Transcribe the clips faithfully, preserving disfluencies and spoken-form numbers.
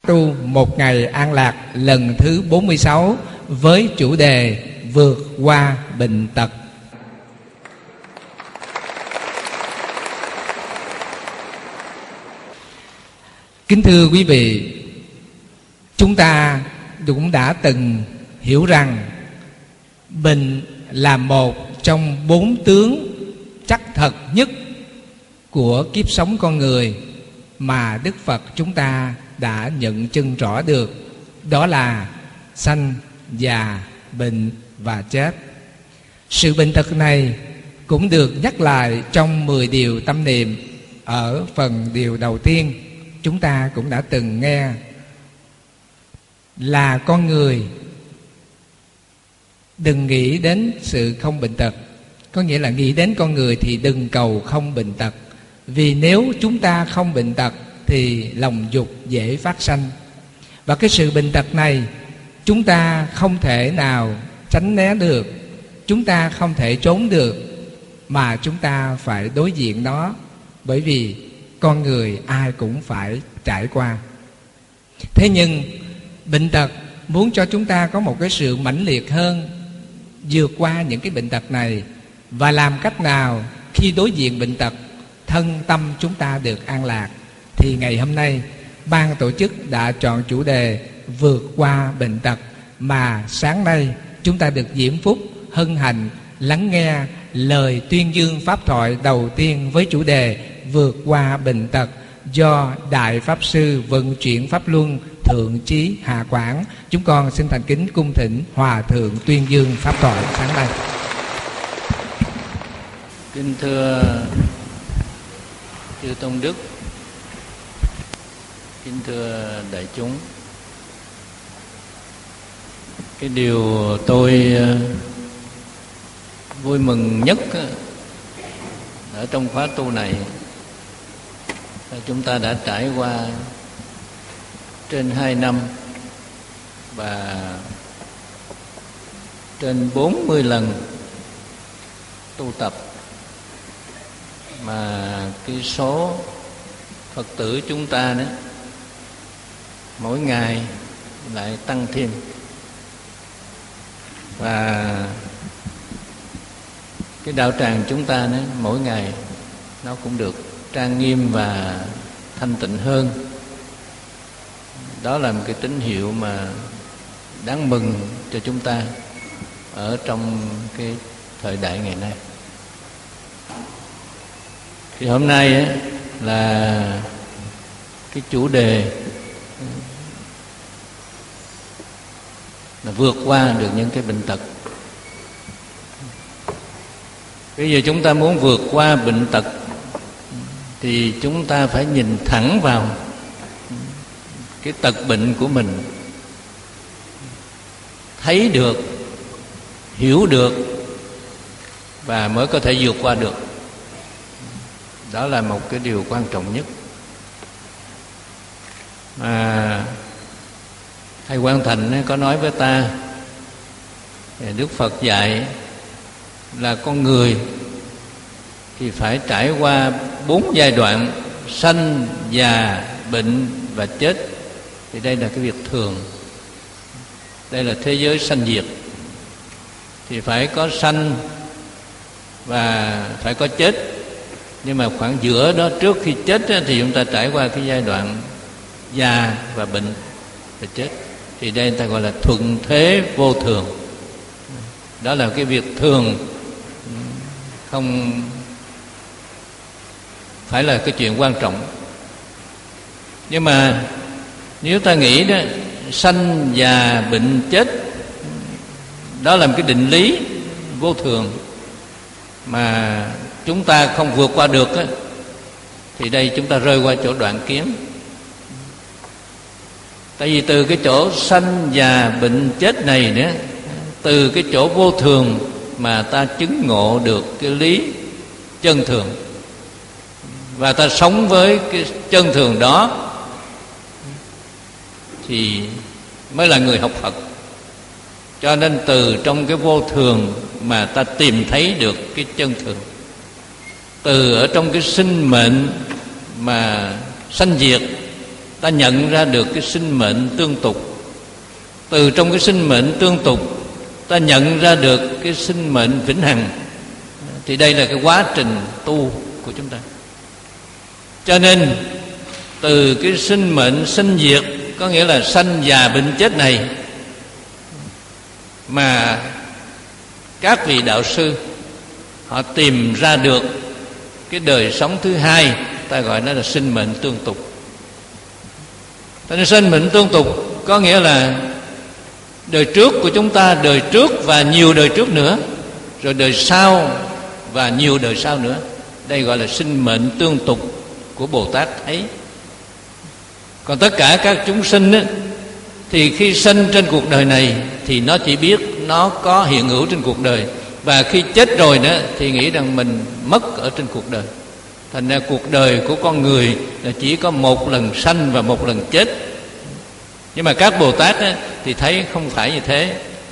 tu một ngày an lạc lần thứ bốn mươi sáu với chủ đề vượt qua bệnh tật. Kính thưa quý vị, chúng ta cũng đã từng hiểu rằng bệnh là một trong bốn tướng chắc thật nhất của kiếp sống con người mà Đức Phật chúng ta đã nhận chân rõ được. Đó là sanh, già, bệnh và chết. Sự bệnh tật này cũng được nhắc lại trong mười điều tâm niệm. Ở phần điều đầu tiên, chúng ta cũng đã từng nghe là con người đừng nghĩ đến sự không bệnh tật. Có nghĩa là nghĩ đến con người thì đừng cầu không bệnh tật. Vì nếu chúng ta không bệnh tật thì lòng dục dễ phát sanh. Và cái sự bệnh tật này chúng ta không thể nào tránh né được, chúng ta không thể trốn được, mà chúng ta phải đối diện nó. Bởi vì con người ai cũng phải trải qua. Thế nhưng bệnh tật muốn cho chúng ta có một cái sự mãnh liệt hơn, vượt qua những cái bệnh tật này. Và làm cách nào khi đối diện bệnh tật thân tâm chúng ta được an lạc, thì ngày hôm nay ban tổ chức đã chọn chủ đề vượt qua bệnh tật, mà sáng nay chúng ta được diễm phúc hân hạnh lắng nghe lời tuyên dương pháp thoại đầu tiên với chủ đề vượt qua bệnh tật do Đại Pháp Sư Vận Chuyển Pháp Luân Thượng Chí Hạ Quảng. Chúng con xin thành kính cung thỉnh Hòa Thượng tuyên dương pháp thoại sáng nay. Kính thưa chư Tôn Đức, kính thưa đại chúng, cái điều tôi vui mừng nhất ở trong khóa tu này là chúng ta đã trải qua trên hai năm và trên bốn mươi lần tu tập, mà cái số Phật tử chúng ta đó mỗi ngày lại tăng thêm. Và cái đạo tràng chúng ta đó, mỗi ngày nó cũng được trang nghiêm và thanh tịnh hơn. Đó là một cái tín hiệu mà đáng mừng cho chúng ta ở trong cái thời đại ngày nay. Thì hôm nay ấy, là cái chủ đề là vượt qua được những cái bệnh tật. Bây giờ chúng ta muốn vượt qua bệnh tật thì chúng ta phải nhìn thẳng vào cái tật bệnh của mình, thấy được, hiểu được và mới có thể vượt qua được. Đó là một cái điều quan trọng nhất. Mà thầy Quang Thành có nói với ta, Đức Phật dạy là con người thì phải trải qua bốn giai đoạn: sanh, già, bệnh và chết. Thì đây là cái việc thường. Đây là thế giới sanh diệt. Thì phải có sanh và phải có chết. Nhưng mà khoảng giữa đó, trước khi chết thì chúng ta trải qua cái giai đoạn già và bệnh và chết. Thì đây người ta gọi là thuận thế vô thường. Đó là cái việc thường, không phải là cái chuyện quan trọng. Nhưng mà nếu ta nghĩ đó, sanh, già, bệnh, chết, đó là một cái định lý vô thường mà chúng ta không vượt qua được á, thì đây chúng ta rơi qua chỗ đoạn kiếm. Tại vì từ cái chỗ sanh, già, bệnh, chết này nữa, từ cái chỗ vô thường mà ta chứng ngộ được cái lý chân thường, và ta sống với cái chân thường đó, thì mới là người học Phật. Cho nên từ trong cái vô thường mà ta tìm thấy được cái chân thường. Từ ở trong cái sinh mệnh mà sanh diệt ta nhận ra được cái sinh mệnh tương tục. Từ trong cái sinh mệnh tương tục ta nhận ra được cái sinh mệnh vĩnh hằng. Thì đây là cái quá trình tu của chúng ta. Cho nên từ cái sinh mệnh sinh diệt, có nghĩa là sanh già bệnh chết này, mà các vị đạo sư họ tìm ra được cái đời sống thứ hai, ta gọi nó là sinh mệnh tương tục. Cho nên sinh mệnh tương tục có nghĩa là đời trước của chúng ta, đời trước và nhiều đời trước nữa, rồi đời sau và nhiều đời sau nữa. Đây gọi là sinh mệnh tương tục của Bồ Tát thấy. Còn tất cả các chúng sinh ấy, thì khi sinh trên cuộc đời này thì nó chỉ biết nó có hiện hữu trên cuộc đời, và khi chết rồi nữa thì nghĩ rằng mình mất ở trên cuộc đời. Thành ra cuộc đời của con người là chỉ có một lần sanh và một lần chết. Nhưng mà các Bồ Tát ấy, thì thấy không phải như thế.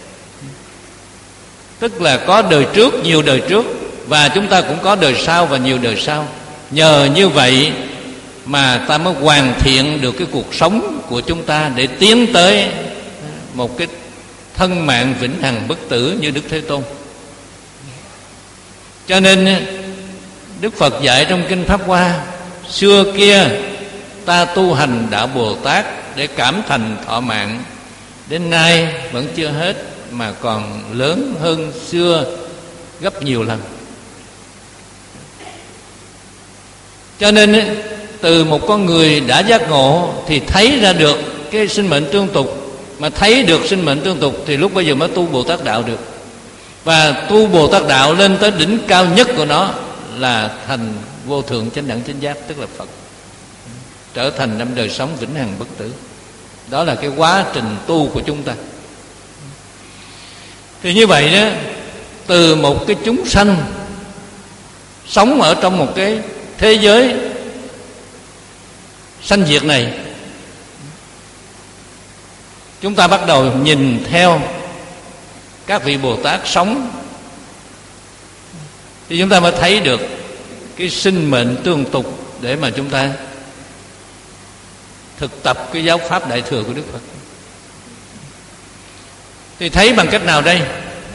Tức là có đời trước, nhiều đời trước, và chúng ta cũng có đời sau và nhiều đời sau. Nhờ như vậy mà ta mới hoàn thiện được cái cuộc sống của chúng ta để tiến tới một cái thân mạng vĩnh hằng bất tử như Đức Thế Tôn. Cho nên Đức Phật dạy trong Kinh Pháp Hoa: xưa kia ta tu hành đạo Bồ Tát để cảm thành thọ mạng, đến nay vẫn chưa hết mà còn lớn hơn xưa gấp nhiều lần. Cho nên từ một con người đã giác ngộ thì thấy ra được cái sinh mệnh tương tục. Mà thấy được sinh mệnh tương tục thì lúc bây giờ mới tu Bồ Tát đạo được. Và tu Bồ Tát đạo lên tới đỉnh cao nhất của nó là thành vô thượng chánh đẳng chánh giác, tức là Phật, trở thành năm đời sống vĩnh hằng bất tử. Đó là cái quá trình tu của chúng ta. Thì như vậy đó, từ một cái chúng sanh sống ở trong một cái thế giới sanh diệt này, chúng ta bắt đầu nhìn theo các vị Bồ Tát sống, thì chúng ta mới thấy được cái sinh mệnh tương tục để mà chúng ta thực tập cái giáo pháp Đại Thừa của Đức Phật. Thì thấy bằng cách nào đây?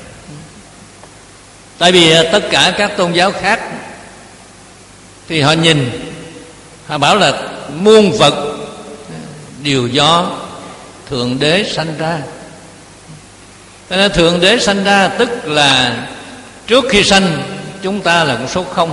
Tại vì tất cả các tôn giáo khác thì họ nhìn, họ bảo là muôn vật đều do Thượng Đế sanh ra. Cho nên Thượng Đế sanh ra tức là trước khi sanh chúng ta là con số không,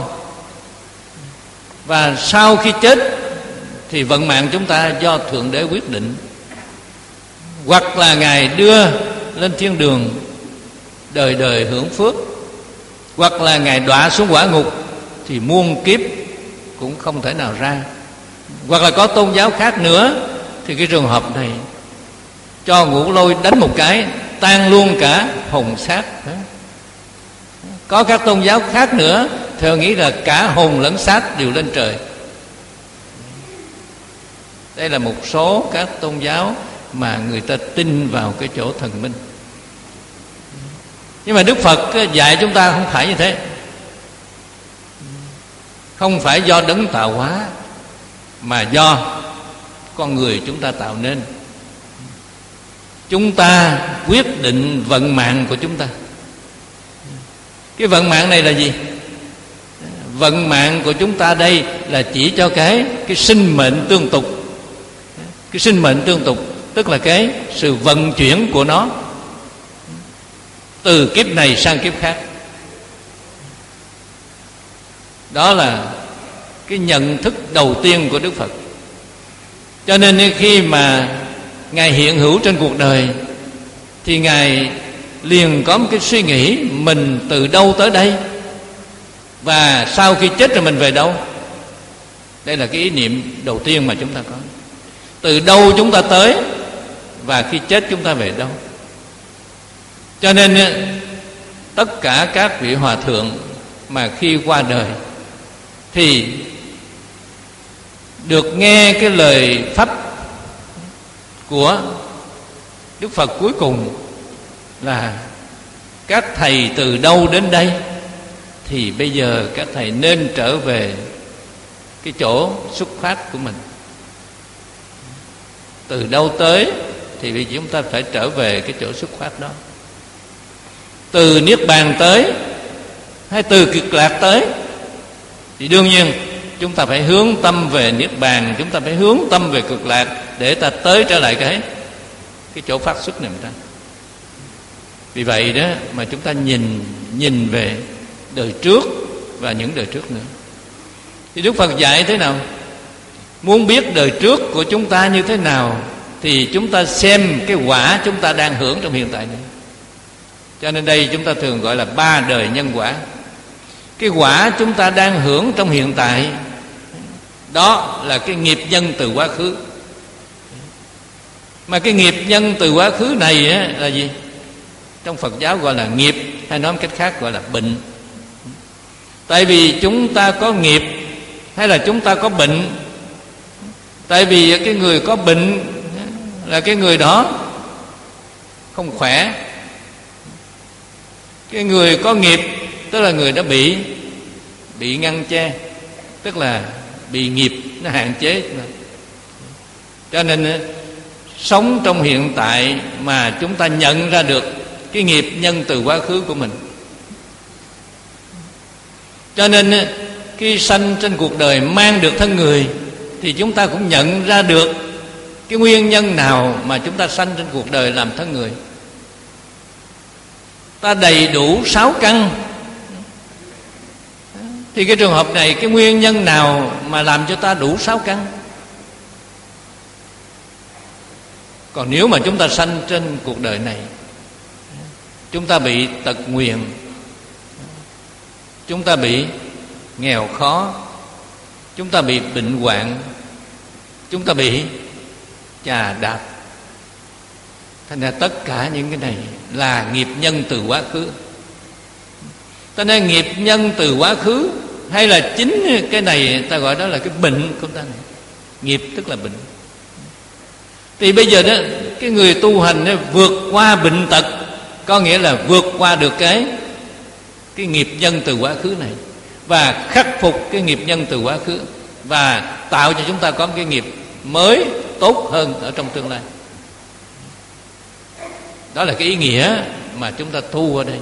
và sau khi chết thì vận mạng chúng ta do Thượng Đế quyết định. Hoặc là Ngài đưa lên thiên đường đời đời hưởng phước, hoặc là Ngài đọa xuống quả ngục thì muôn kiếp cũng không thể nào ra. Hoặc là có tôn giáo khác nữa thì cái trường hợp này cho ngũ lôi đánh một cái tan luôn cả hồn xác. Có các tôn giáo khác nữa thì họ nghĩ là cả hồn lẫn xác đều lên trời. Đây là một số các tôn giáo mà người ta tin vào cái chỗ thần minh. Nhưng mà Đức Phật dạy chúng ta không phải như thế. Không phải do đấng tạo hóa, mà do con người chúng ta tạo nên. Chúng ta quyết định vận mạng của chúng ta. Cái vận mạng này là gì? Vận mạng của chúng ta đây là chỉ cho cái cái sinh mệnh tương tục. Cái sinh mệnh tương tục tức là cái sự vận chuyển của nó từ kiếp này sang kiếp khác. Đó là cái nhận thức đầu tiên của Đức Phật. Cho nên khi mà Ngài hiện hữu trên cuộc đời thì Ngài liền có một cái suy nghĩ mình từ đâu tới đây, và sau khi chết rồi mình về đâu. Đây là cái ý niệm đầu tiên mà chúng ta có. Từ đâu chúng ta tới, và khi chết chúng ta về đâu. Cho nên tất cả các vị hòa thượng mà khi qua đời thì được nghe cái lời pháp của Đức Phật cuối cùng là: các thầy từ đâu đến đây thì bây giờ các thầy nên trở về cái chỗ xuất phát của mình. từ đâu tới thì vì chúng ta phải trở về cái chỗ xuất phát đó. Từ niết bàn tới hay từ cực lạc tới thì đương nhiên chúng ta phải hướng tâm về niết bàn, chúng ta phải hướng tâm về cực lạc để ta tới trở lại cái cái chỗ phát xuất này ta. Vì vậy đó mà chúng ta nhìn nhìn về đời trước và những đời trước nữa. Thì Đức Phật dạy thế nào? Muốn biết đời trước của chúng ta như thế nào thì chúng ta xem cái quả chúng ta đang hưởng trong hiện tại này. Cho nên đây chúng ta thường gọi là ba đời nhân quả. Cái quả chúng ta đang hưởng trong hiện tại đó là cái nghiệp nhân từ quá khứ. Mà cái nghiệp nhân từ quá khứ này á, là gì? Trong Phật giáo gọi là nghiệp, hay nói một cách khác gọi là bệnh. Tại vì chúng ta có nghiệp hay là chúng ta có bệnh? Tại vì cái người có bệnh là cái người đó không khỏe. Cái người có nghiệp tức là người đã bị bị ngăn che, tức là bị nghiệp nó hạn chế. Cho nên sống trong hiện tại mà chúng ta nhận ra được cái nghiệp nhân từ quá khứ của mình. Cho nên khi sanh trên cuộc đời mang được thân người thì chúng ta cũng nhận ra được cái nguyên nhân nào mà chúng ta sanh trên cuộc đời làm thân người. Ta đầy đủ sáu căn thì cái trường hợp này cái nguyên nhân nào mà làm cho ta đủ sáu căn? Còn nếu mà chúng ta sanh trên cuộc đời này, chúng ta bị tật nguyền, chúng ta bị nghèo khó, chúng ta bị bệnh hoạn, chúng ta bị chà đạp. Thành ra tất cả những cái này là nghiệp nhân từ quá khứ. Ta nói nghiệp nhân từ quá khứ hay là chính cái này ta gọi đó là cái bệnh của ta này. Nghiệp tức là bệnh. Thì bây giờ đó cái người tu hành đó, vượt qua bệnh tật có nghĩa là vượt qua được cái cái nghiệp nhân từ quá khứ này và khắc phục cái nghiệp nhân từ quá khứ và tạo cho chúng ta có một cái nghiệp mới tốt hơn ở trong tương lai. Đó là cái ý nghĩa mà chúng ta thu ở đây.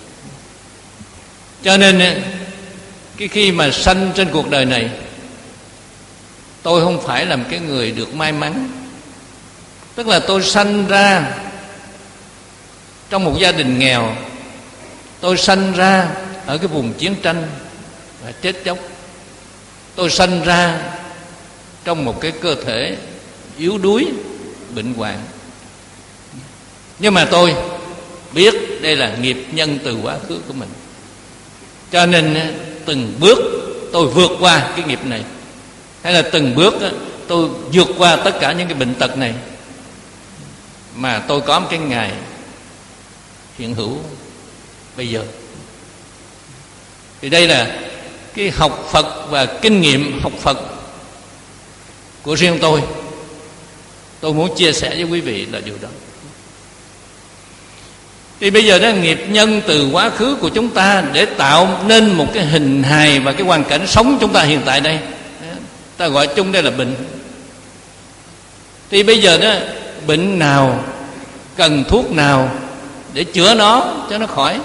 Cho nên cái khi mà sanh trên cuộc đời này, tôi không phải là một cái người được may mắn. Tức là tôi sanh ra trong một gia đình nghèo, tôi sanh ra ở cái vùng chiến tranh và chết chóc, tôi sanh ra trong một cái cơ thể yếu đuối, bệnh hoạn. Nhưng mà tôi biết đây là nghiệp nhân từ quá khứ của mình, cho nên từng bước tôi vượt qua cái nghiệp này, hay là từng bước tôi vượt qua tất cả những cái bệnh tật này, mà tôi có một cái ngày hiện hữu bây giờ. Thì đây là cái học Phật và kinh nghiệm học Phật của riêng tôi. Tôi muốn chia sẻ với quý vị là điều đó. Thì bây giờ đó nghiệp nhân từ quá khứ của chúng ta để tạo nên một cái hình hài và cái hoàn cảnh sống chúng ta hiện tại đây, ta gọi chung đây là bệnh. Thì bây giờ đó bệnh nào, cần thuốc nào để chữa nó cho nó khỏi.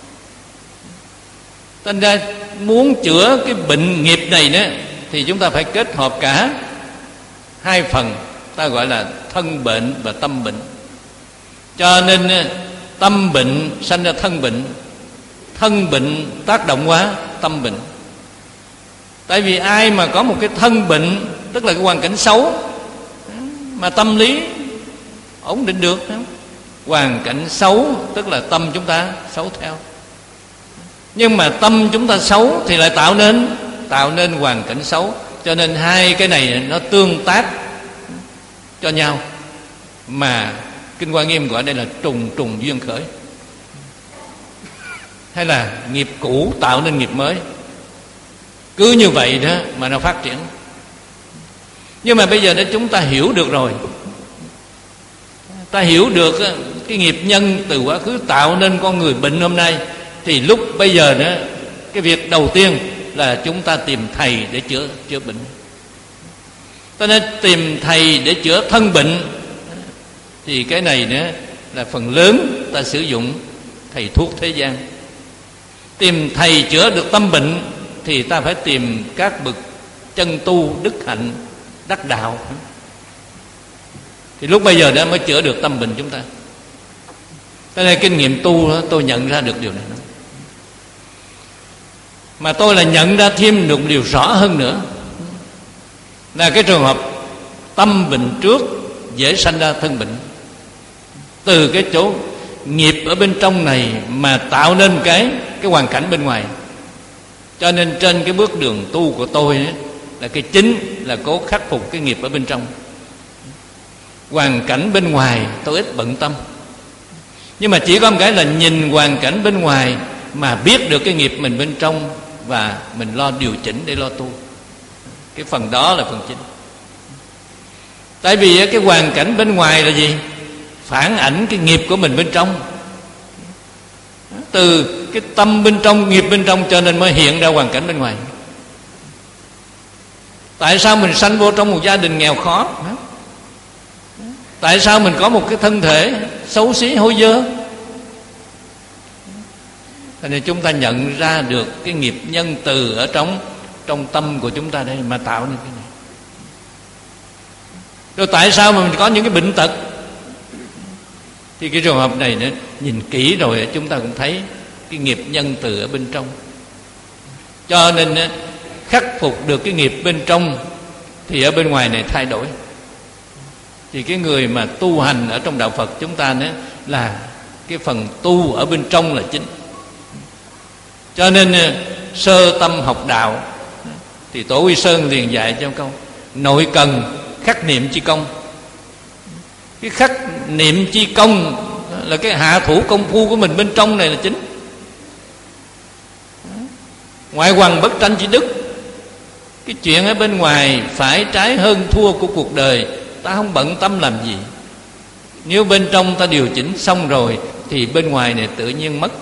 Thành ra muốn chữa cái bệnh nghiệp này đó thì chúng ta phải kết hợp cả hai phần, ta gọi là thân bệnh và tâm bệnh. Cho nên tâm bệnh sanh ra thân bệnh, thân bệnh tác động quá tâm bệnh. Tại vì ai mà có một cái thân bệnh, tức là cái hoàn cảnh xấu, mà tâm lý ổn định được, hoàn cảnh xấu tức là tâm chúng ta xấu theo. Nhưng mà tâm chúng ta xấu thì lại tạo nên tạo nên hoàn cảnh xấu. Cho nên hai cái này nó tương tác cho nhau, mà Kinh Hoa Nghiêm gọi đây là trùng trùng duyên khởi, hay là nghiệp cũ tạo nên nghiệp mới. Cứ như vậy đó mà nó phát triển. Nhưng mà bây giờ đó chúng ta hiểu được rồi, ta hiểu được cái nghiệp nhân từ quá khứ tạo nên con người bệnh hôm nay, thì lúc bây giờ đó cái việc đầu tiên là chúng ta tìm thầy để chữa chữa bệnh. Ta nên tìm thầy để chữa thân bệnh, thì cái này nữa là phần lớn ta sử dụng thầy thuốc thế gian. Tìm thầy chữa được tâm bệnh thì ta phải tìm các bậc chân tu đức hạnh đắc đạo, thì lúc bây giờ đã mới chữa được tâm bệnh chúng ta. Cho nên kinh nghiệm tu đó, tôi nhận ra được điều này. Mà tôi là nhận ra thêm được điều rõ hơn nữa, là cái trường hợp tâm bệnh trước dễ sanh ra thân bệnh. Từ cái chỗ nghiệp ở bên trong này mà tạo nên cái cái hoàn cảnh bên ngoài. Cho nên trên cái bước đường tu của tôi ấy, là cái chính là cố khắc phục cái nghiệp ở bên trong. Hoàn cảnh bên ngoài tôi ít bận tâm, nhưng mà chỉ có một cái là nhìn hoàn cảnh bên ngoài mà biết được cái nghiệp mình bên trong, và mình lo điều chỉnh để lo tu. Cái phần đó là phần chính. Tại vì cái hoàn cảnh bên ngoài là gì? Phản ảnh cái nghiệp của mình bên trong. Từ cái tâm bên trong, nghiệp bên trong, cho nên mới hiện ra hoàn cảnh bên ngoài. Tại sao mình sanh vô trong một gia đình nghèo khó? Tại sao mình có một cái thân thể xấu xí hôi dơ? Cho nên chúng ta nhận ra được cái nghiệp nhân từ ở trong trong tâm của chúng ta đây mà tạo nên cái này. Rồi tại sao mà mình có những cái bệnh tật? Thì cái trường hợp này nữa, nhìn kỹ rồi chúng ta cũng thấy cái nghiệp nhân từ ở bên trong. Cho nên khắc phục được cái nghiệp bên trong thì ở bên ngoài này thay đổi. Thì cái người mà tu hành ở trong đạo Phật chúng ta nữa là cái phần tu ở bên trong là chính. Cho nên sơ tâm học đạo thì Tổ Quy Sơn liền dạy cho câu: nội cần khắc niệm chi công. Cái khắc niệm chi công là cái hạ thủ công phu của mình bên trong này là chính. Ngoại hoằng bất tranh chi đức. Cái chuyện ở bên ngoài phải trái hơn thua của cuộc đời ta không bận tâm làm gì. Nếu bên trong ta điều chỉnh xong rồi thì bên ngoài này tự nhiên mất,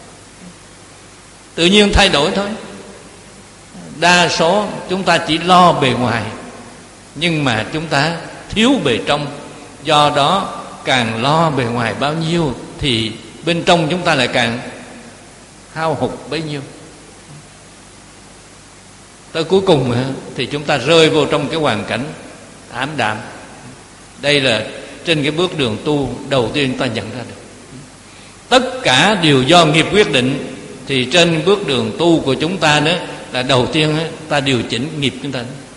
tự nhiên thay đổi thôi. Đa số chúng ta chỉ lo bề ngoài, nhưng mà chúng ta thiếu bề trong. Do đó càng lo bề ngoài bao nhiêu thì bên trong chúng ta lại càng hao hụt bấy nhiêu. Tới cuối cùng thì chúng ta rơi vô trong cái hoàn cảnh ảm đạm. Đây là trên cái bước đường tu đầu tiên ta nhận ra được. Tất cả đều do nghiệp quyết định. Thì trên bước đường tu của chúng ta nữa là đầu tiên ta điều chỉnh nghiệp chúng ta.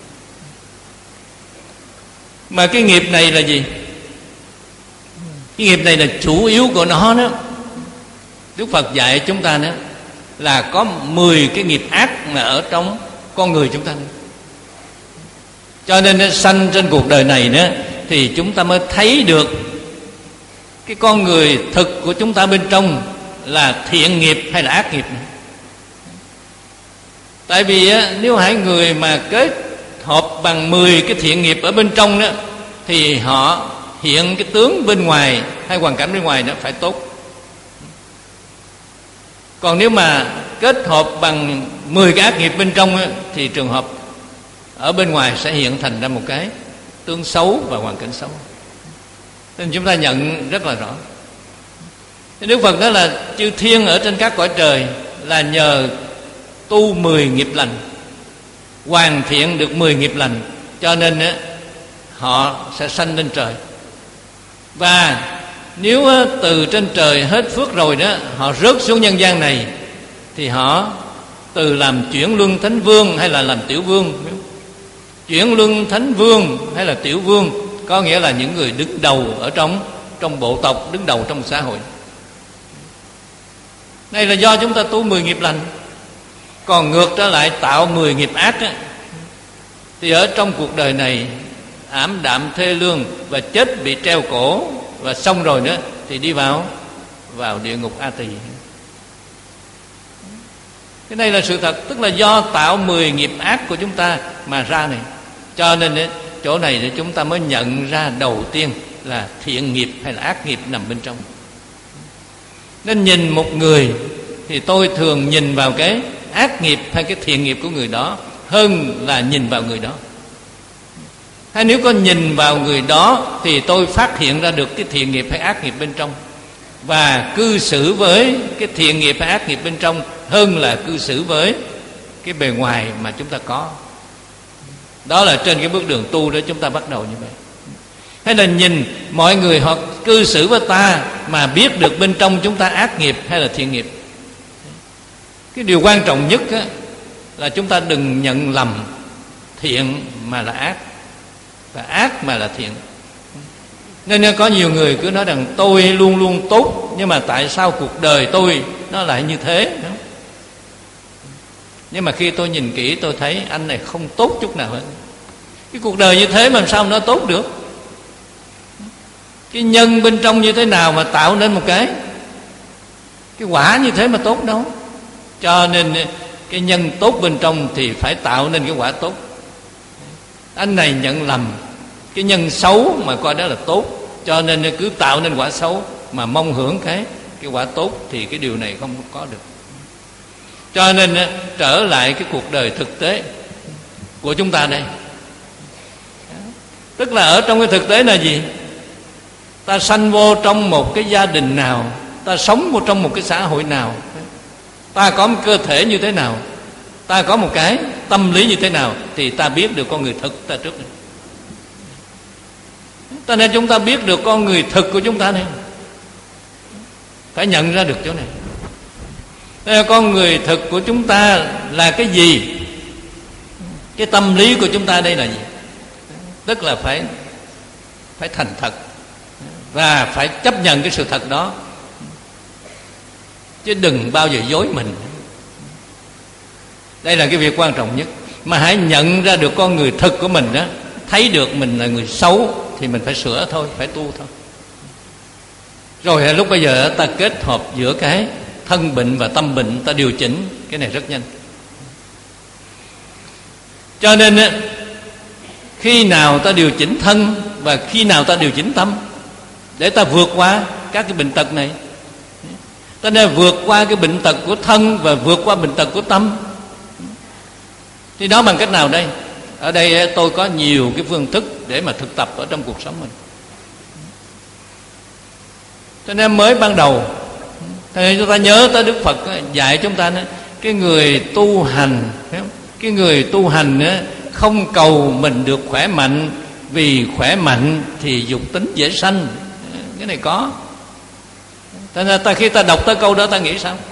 Mà cái nghiệp này là gì? Cái nghiệp này là chủ yếu của nó đó. Đức Phật dạy chúng ta nữa là có mười cái nghiệp ác mà ở trong con người chúng ta nữa. Cho nên nó sanh trên cuộc đời này nữa thì chúng ta mới thấy được cái con người thực của chúng ta bên trong là thiện nghiệp hay là ác nghiệp này. Tại vì á, nếu hai người mà kết hợp bằng mười cái thiện nghiệp ở bên trong đó, thì họ hiện cái tướng bên ngoài hay hoàn cảnh bên ngoài nó phải tốt. Còn nếu mà kết hợp bằng mười cái ác nghiệp bên trong á, thì trường hợp ở bên ngoài sẽ hiện thành ra một cái tướng xấu và hoàn cảnh xấu. Nên chúng ta nhận rất là rõ. Đức Phật nói là chư thiên ở trên các cõi trời là nhờ tu mười nghiệp lành, hoàn thiện được mười nghiệp lành, cho nên á, họ sẽ sanh lên trời. Và nếu á, từ trên trời hết phước rồi đó, họ rớt xuống nhân gian này, thì họ từ làm chuyển luân thánh vương hay là làm tiểu vương. Chuyển luân thánh vương hay là tiểu vương có nghĩa là những người đứng đầu ở trong trong bộ tộc, đứng đầu trong xã hội. Đây là do chúng ta tu mười nghiệp lành. Còn ngược trở lại tạo mười nghiệp ác á, thì ở trong cuộc đời này ảm đạm thê lương và chết bị treo cổ, và xong rồi nữa thì đi vào vào địa ngục A Tỳ. Cái này là sự thật, tức là do tạo mười nghiệp ác của chúng ta mà ra này. Cho nên ấy, chỗ này để chúng ta mới nhận ra đầu tiên là thiện nghiệp hay là ác nghiệp nằm bên trong. Nên nhìn một người thì tôi thường nhìn vào cái ác nghiệp hay cái thiện nghiệp của người đó hơn là nhìn vào người đó. Hay nếu có nhìn vào người đó thì tôi phát hiện ra được cái thiện nghiệp hay ác nghiệp bên trong, và cư xử với cái thiện nghiệp hay ác nghiệp bên trong hơn là cư xử với cái bề ngoài mà chúng ta có. Đó là trên cái bước đường tu đó chúng ta bắt đầu như vậy. Hay là nhìn mọi người họ cư xử với ta mà biết được bên trong chúng ta ác nghiệp hay là thiện nghiệp. Cái điều quan trọng nhất á, là chúng ta đừng nhận lầm thiện mà là ác, và ác mà là thiện. Nên có nhiều người cứ nói rằng tôi luôn luôn tốt, nhưng mà tại sao cuộc đời tôi nó lại như thế? Nhưng mà khi tôi nhìn kỹ tôi thấy anh này không tốt chút nào hết. Cái cuộc đời như thế mà làm sao nó tốt được? Cái nhân bên trong như thế nào mà tạo nên một cái cái quả như thế mà tốt đâu. Cho nên cái nhân tốt bên trong thì phải tạo nên cái quả tốt. Anh này nhận lầm cái nhân xấu mà coi đó là tốt, cho nên cứ tạo nên quả xấu mà mong hưởng cái cái quả tốt, thì cái điều này không có được. Cho nên trở lại cái cuộc đời thực tế của chúng ta đây, tức là ở trong cái thực tế là gì? Ta sanh vô trong một cái gia đình nào, ta sống vô trong một cái xã hội nào, ta có một cơ thể như thế nào, ta có một cái tâm lý như thế nào, thì ta biết được con người thực ta trước này. Cho nên chúng ta biết được con người thực của chúng ta này, phải nhận ra được chỗ này. Nên con người thực của chúng ta là cái gì? Cái tâm lý của chúng ta đây là gì? Tức là phải phải thành thật và phải chấp nhận cái sự thật đó, chứ đừng bao giờ dối mình. Đây là cái việc quan trọng nhất. Mà hãy nhận ra được con người thực của mình đó, thấy được mình là người xấu thì mình phải sửa thôi, phải tu thôi. Rồi lúc bây giờ ta kết hợp giữa cái thân bệnh và tâm bệnh, ta điều chỉnh cái này rất nhanh. Cho nên khi nào ta điều chỉnh thân và khi nào ta điều chỉnh tâm để ta vượt qua các cái bệnh tật này. Ta nên vượt qua cái bệnh tật của thân và vượt qua bệnh tật của tâm. Thì đó bằng cách nào đây? Ở đây tôi có nhiều cái phương thức để mà thực tập ở trong cuộc sống mình. Cho nên mới ban đầu thì chúng ta nhớ tới Đức Phật dạy chúng ta, cái người tu hành, cái người tu hành không cầu mình được khỏe mạnh, vì khỏe mạnh thì dục tính dễ sanh. Cái này có. Cho nên ta khi ta đọc tới câu đó ta nghĩ sao?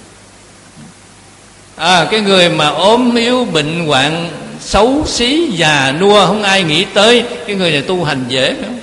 À, cái người mà ốm yếu bệnh hoạn, xấu xí già nua không ai nghĩ tới, cái người này tu hành dễ phải không?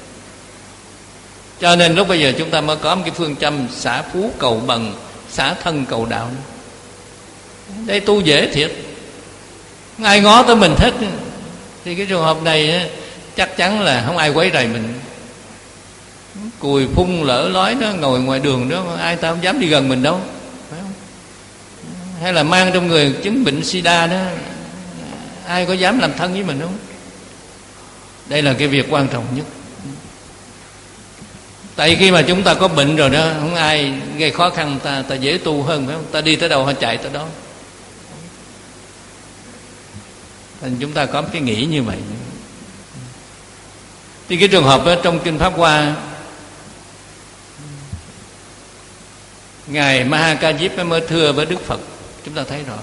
Cho nên lúc bây giờ chúng ta mới có một cái phương châm xả phú cầu bằng, xả thân cầu đạo. Đây tu dễ thiệt, không ai ngó tới mình hết. Thì cái trường hợp này chắc chắn là không ai quấy rầy mình. Cùi phun lỡ lói nó ngồi ngoài đường đó, ai ta không dám đi gần mình đâu, phải không? Hay là mang trong người chứng bệnh sida đó, ai có dám làm thân với mình không? Đây là cái việc quan trọng nhất. Tại khi mà chúng ta có bệnh rồi đó, không ai gây khó khăn ta, ta dễ tu hơn, phải không? Ta đi tới đâu họ chạy tới đó. Thành chúng ta có cái nghĩ như vậy. Thì cái trường hợp đó, trong Kinh Pháp Hoa, Ngài Ma Ca Diếp mới thưa với Đức Phật, chúng ta thấy rõ.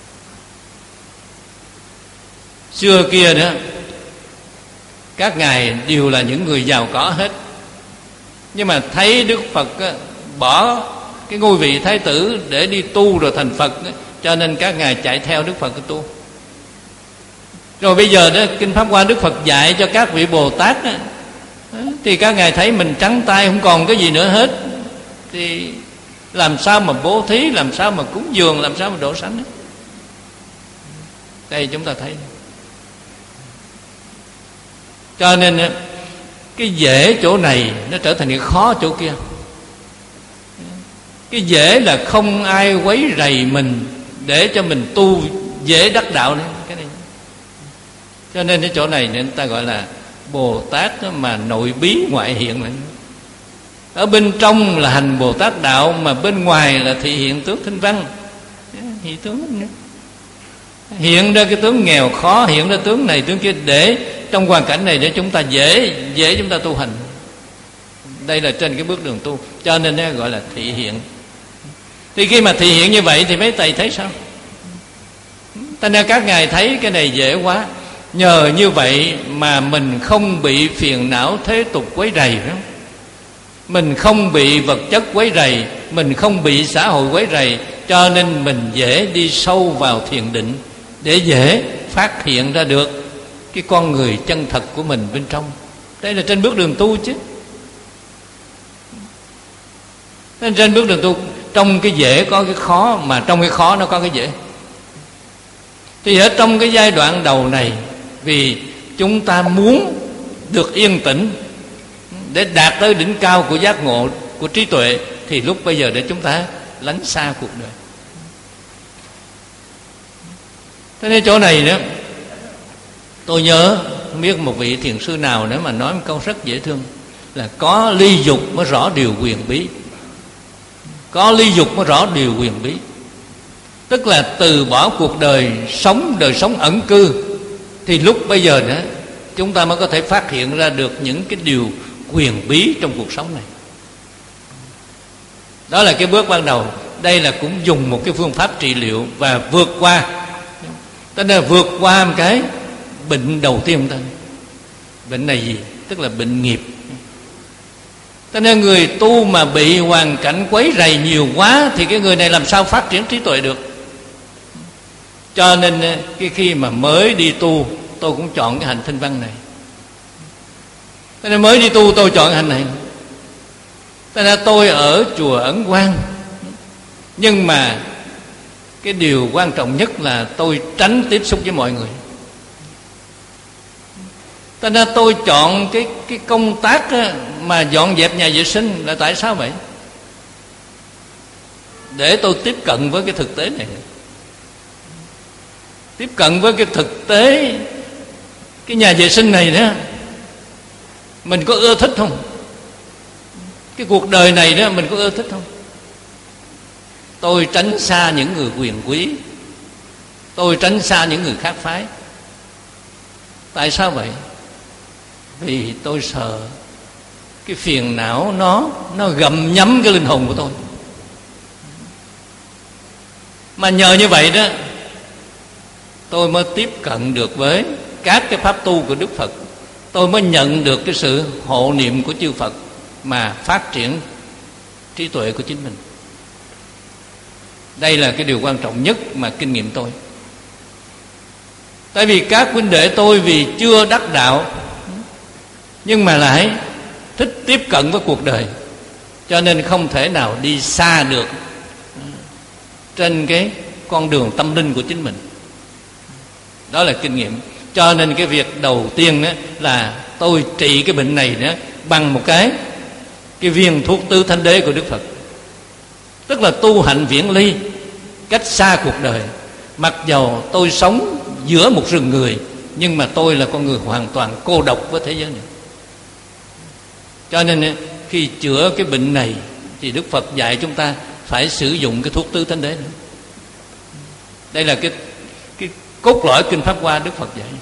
Xưa kia đó, các ngài đều là những người giàu có hết, nhưng mà thấy Đức Phật á, bỏ cái ngôi vị thái tử để đi tu rồi thành Phật á, cho nên các ngài chạy theo Đức Phật tu. Rồi bây giờ đó, Kinh Pháp Hoa Đức Phật dạy cho các vị Bồ Tát á, thì các ngài thấy mình trắng tay không còn cái gì nữa hết, thì làm sao mà bố thí, làm sao mà cúng dường, làm sao mà đổ sánh. Đây chúng ta thấy. Cho nên cái dễ chỗ này nó trở thành cái khó chỗ kia. Cái dễ là không ai quấy rầy mình để cho mình tu dễ đắc đạo nữa. Cái này. Cho nên cái chỗ này nên ta gọi là Bồ Tát mà nội bí ngoại hiện lại. Ở bên trong là hành Bồ Tát đạo, mà bên ngoài là thị hiện tướng thinh văn. Hiện tướng hiện ra cái tướng nghèo khó, hiện ra tướng này tướng kia, để trong hoàn cảnh này để chúng ta dễ dễ chúng ta tu hành. Đây là trên cái bước đường tu, cho nên nó gọi là thị hiện. Thì khi mà thị hiện như vậy thì mấy thầy thấy sao? Thành ra các ngài thấy cái này dễ quá. Nhờ như vậy mà mình không bị phiền não thế tục quấy rầy, phải không? Mình không bị vật chất quấy rầy, mình không bị xã hội quấy rầy, cho nên mình dễ đi sâu vào thiền định, để dễ phát hiện ra được cái con người chân thật của mình bên trong. Đây là trên bước đường tu chứ. Nên trên bước đường tu, trong cái dễ có cái khó, mà trong cái khó nó có cái dễ. Thì ở trong cái giai đoạn đầu này, vì chúng ta muốn được yên tĩnh để đạt tới đỉnh cao của giác ngộ, của trí tuệ, thì lúc bây giờ để chúng ta lánh xa cuộc đời. Thế nên chỗ này nữa, tôi nhớ không biết một vị thiền sư nào nữa mà nói một câu rất dễ thương, là có ly dục mới rõ điều quyền bí. Có ly dục mới rõ điều quyền bí. Tức là từ bỏ cuộc đời sống, đời sống ẩn cư, thì lúc bây giờ nữa chúng ta mới có thể phát hiện ra được những cái điều quyền bí trong cuộc sống này. Đó là cái bước ban đầu. Đây là cũng dùng một cái phương pháp trị liệu và vượt qua. Tức là vượt qua một cái bệnh đầu tiên ta. Bệnh này gì? Tức là bệnh nghiệp. Cho nên người tu mà bị hoàn cảnh quấy rầy nhiều quá thì cái người này làm sao phát triển trí tuệ được. Cho nên cái khi mà mới đi tu, tôi cũng chọn cái hành Thanh Văn này. Cho nên mới đi tu tôi chọn cái hành này. Cho nên tôi ở chùa Ấn Quang, nhưng mà cái điều quan trọng nhất là tôi tránh tiếp xúc với mọi người. Cho nên tôi chọn cái, cái công tác mà dọn dẹp nhà vệ sinh là tại sao vậy? Để tôi tiếp cận với cái thực tế này. Tiếp cận với cái thực tế cái nhà vệ sinh này đó, mình có ưa thích không? Cái cuộc đời này đó mình có ưa thích không? Tôi tránh xa những người quyền quý, tôi tránh xa những người khác phái. Tại sao vậy? Vì tôi sợ cái phiền não nó nó gặm nhấm cái linh hồn của tôi. Mà nhờ như vậy đó, tôi mới tiếp cận được với các cái pháp tu của Đức Phật. Tôi mới nhận được cái sự hộ niệm của chư Phật mà phát triển trí tuệ của chính mình. Đây là cái điều quan trọng nhất mà kinh nghiệm tôi. Tại vì các huynh đệ tôi vì chưa đắc đạo, nhưng mà lại thích tiếp cận với cuộc đời, cho nên không thể nào đi xa được trên cái con đường tâm linh của chính mình. Đó là kinh nghiệm. Cho nên cái việc đầu tiên đó là tôi trị cái bệnh này đó bằng một cái cái viên thuốc tứ thánh đế của Đức Phật. Tức là tu hạnh viễn ly, cách xa cuộc đời. Mặc dầu tôi sống giữa một rừng người, nhưng mà tôi là con người hoàn toàn cô độc với thế giới này. Cho nên khi chữa cái bệnh này thì Đức Phật dạy chúng ta phải sử dụng cái thuốc tứ thánh đế nữa. Đây là cái cái cốt lõi kinh Pháp Hoa Đức Phật dạy.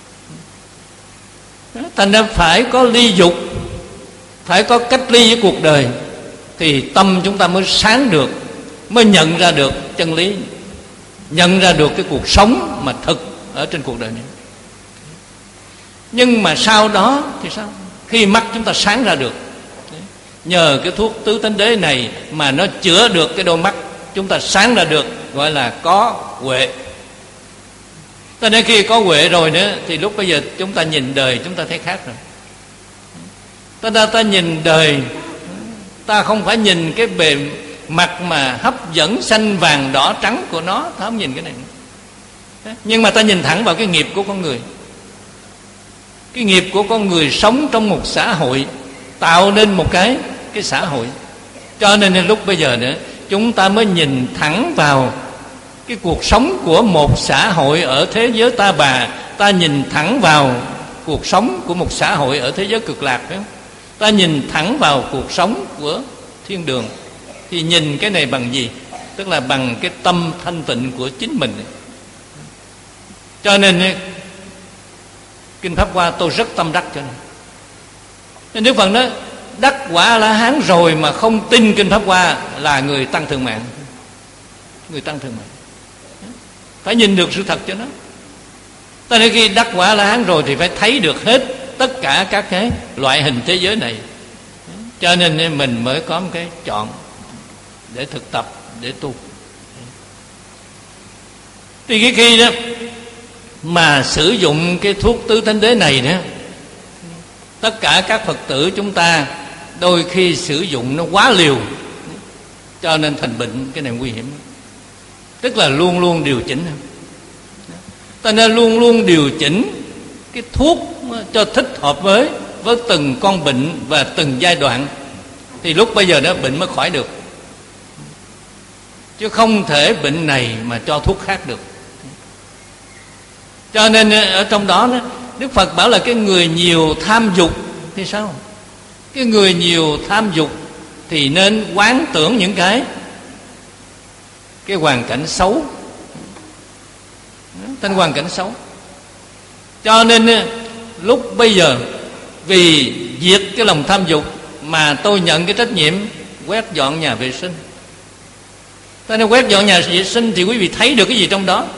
Thành ra phải có ly dục, phải có cách ly với cuộc đời, thì tâm chúng ta mới sáng được, mới nhận ra được chân lý, nhận ra được cái cuộc sống mà thực ở trên cuộc đời này. Nhưng mà sau đó thì sao? Khi mắt chúng ta sáng ra được, nhờ cái thuốc tứ thánh đế này mà nó chữa được cái đôi mắt chúng ta sáng ra được, gọi là có huệ. Cho nên khi có huệ rồi nữa thì lúc bây giờ chúng ta nhìn đời chúng ta thấy khác rồi. Ta, ta nhìn đời, ta không phải nhìn cái bề mặt mà hấp dẫn xanh vàng đỏ trắng của nó, ta không nhìn cái này nữa. Nhưng mà ta nhìn thẳng vào cái nghiệp của con người. Cái nghiệp của con người sống trong một xã hội, tạo nên một cái cái xã hội. Cho nên lúc bây giờ nữa chúng ta mới nhìn thẳng vào cái cuộc sống của một xã hội ở thế giới ta bà. Ta nhìn thẳng vào cuộc sống của một xã hội ở thế giới cực lạc, phải không? Ta nhìn thẳng vào cuộc sống của thiên đường. Thì nhìn cái này bằng gì? Tức là bằng cái tâm thanh tịnh của chính mình. Cho nên Kinh Pháp Hoa tôi rất tâm đắc cho nên. Nên Đức Phật nói đắc quả A-la-hán rồi mà không tin Kinh Pháp Hoa là người tăng thượng mạng. Người tăng thượng mạng phải nhìn được sự thật cho nó. Ta nói khi đắc quả A-la-hán rồi thì phải thấy được hết tất cả các cái loại hình thế giới này. Cho nên mình mới có một cái chọn để thực tập, để tu. Thì cái khi đó mà sử dụng cái thuốc tứ thánh đế này nữa, tất cả các Phật tử chúng ta đôi khi sử dụng nó quá liều, cho nên thành bệnh. Cái này nguy hiểm. Tức là luôn luôn điều chỉnh. Ta nên luôn luôn điều chỉnh cái thuốc cho thích hợp với với từng con bệnh và từng giai đoạn, thì lúc bây giờ đó bệnh mới khỏi được. Chứ không thể bệnh này mà cho thuốc khác được. Cho nên ở trong đó, đó Đức Phật bảo là cái người nhiều tham dục thì sao? Cái người nhiều tham dục thì nên quán tưởng những cái Cái hoàn cảnh xấu, tên hoàn cảnh xấu. Cho nên lúc bây giờ vì diệt cái lòng tham dục mà tôi nhận cái trách nhiệm quét dọn nhà vệ sinh. Ta nói quét dọn nhà vệ sinh thì quý vị thấy được cái gì trong đó?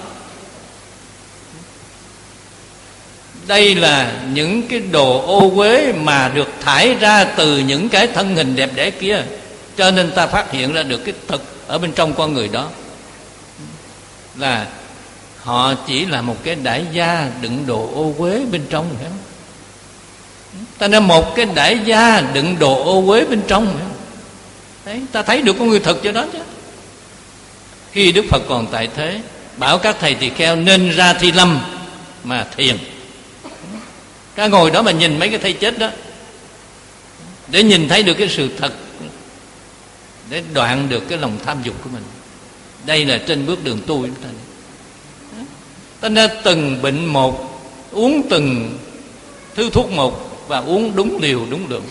Đây là những cái đồ ô uế mà được thải ra từ những cái thân hình đẹp đẽ kia. Cho nên ta phát hiện ra được cái thực ở bên trong con người đó là họ chỉ là một cái đãi gia đựng đồ ô uế bên trong, phải không? Ta nói một cái đãi gia đựng đồ ô uế bên trong, phải không? Đấy, ta thấy được con người thực cho đó chứ. Khi Đức Phật còn tại thế, bảo các thầy tỳ kheo nên ra Thi Lâm mà thiền. Các ngồi đó mà nhìn mấy cái thây chết đó, để nhìn thấy được cái sự thật, để đoạn được cái lòng tham dục của mình. Đây là trên bước đường tu chúng ta. Ta nên từng bệnh một, uống từng thứ thuốc một, và uống đúng liều đúng lượng.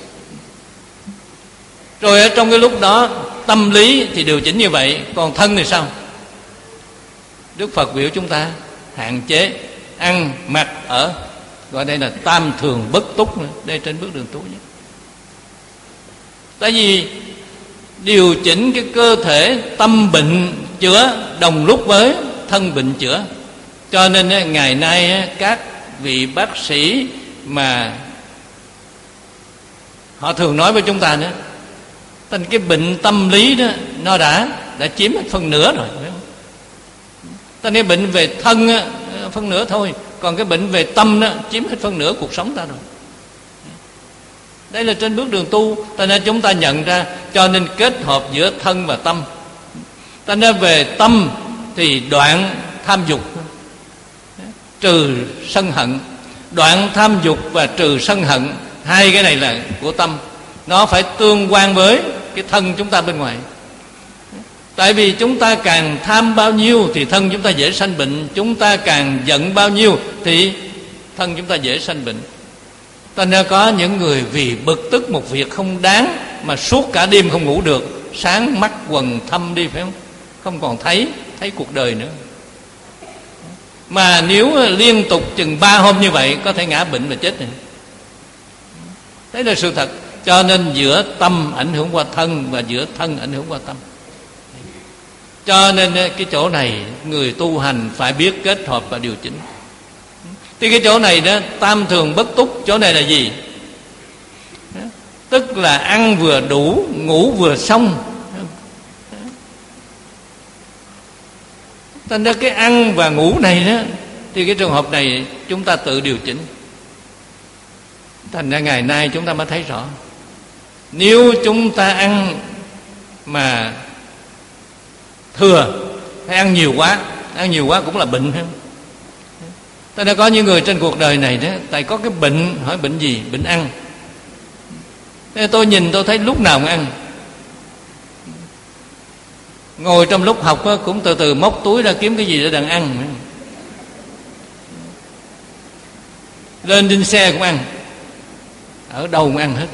Rồi ở trong cái lúc đó tâm lý thì điều chỉnh như vậy. Còn thân thì sao? Đức Phật biểu chúng ta hạn chế ăn, mặc, ở, gọi đây là tam thường bất túc nữa. Đây trên bước đường tu nhé. Tại vì điều chỉnh cái cơ thể, tâm bệnh chữa đồng lúc với thân bệnh chữa. Cho nên ngày nay các vị bác sĩ mà họ thường nói với chúng ta nữa, thành cái bệnh tâm lý đó nó đã đã chiếm hết phần nửa rồi. Ta nói bệnh về thân phân nửa thôi, còn cái bệnh về tâm đó chiếm hết phân nửa cuộc sống ta rồi. Đây là trên bước đường tu. Ta nên chúng ta nhận ra, cho nên kết hợp giữa thân và tâm. Ta nên về tâm thì đoạn tham dục, trừ sân hận. Đoạn tham dục và trừ sân hận, hai cái này là của tâm. Nó phải tương quan với cái thân chúng ta bên ngoài. Tại vì chúng ta càng tham bao nhiêu thì thân chúng ta dễ sanh bệnh. Chúng ta càng giận bao nhiêu thì thân chúng ta dễ sanh bệnh. Ta nên có những người vì bực tức một việc không đáng mà suốt cả đêm không ngủ được, sáng mắt quầng thâm đi, phải không? Không còn thấy thấy cuộc đời nữa. Mà nếu liên tục chừng ba hôm như vậy, có thể ngã bệnh và chết này. Đấy là sự thật. Cho nên giữa tâm ảnh hưởng qua thân, và giữa thân ảnh hưởng qua tâm. Cho nên cái chỗ này người tu hành phải biết kết hợp và điều chỉnh. Thì cái chỗ này đó, tam thường bất túc, chỗ này là gì? Tức là ăn vừa đủ, ngủ vừa xong. Thành ra cái ăn và ngủ này đó, thì cái trường hợp này chúng ta tự điều chỉnh. Thành ra ngày nay chúng ta mới thấy rõ, nếu chúng ta ăn mà thừa hay ăn nhiều quá, ăn nhiều quá cũng là bệnh, phải không? Ta đã có những người trên cuộc đời này đó, tại có cái bệnh, hỏi bệnh gì? Bệnh ăn. Thế tôi nhìn tôi thấy lúc nào cũng ăn. Ngồi trong lúc học cũng từ từ móc túi ra kiếm cái gì để đặng ăn. Lên trên xe cũng ăn, ở đâu cũng ăn hết.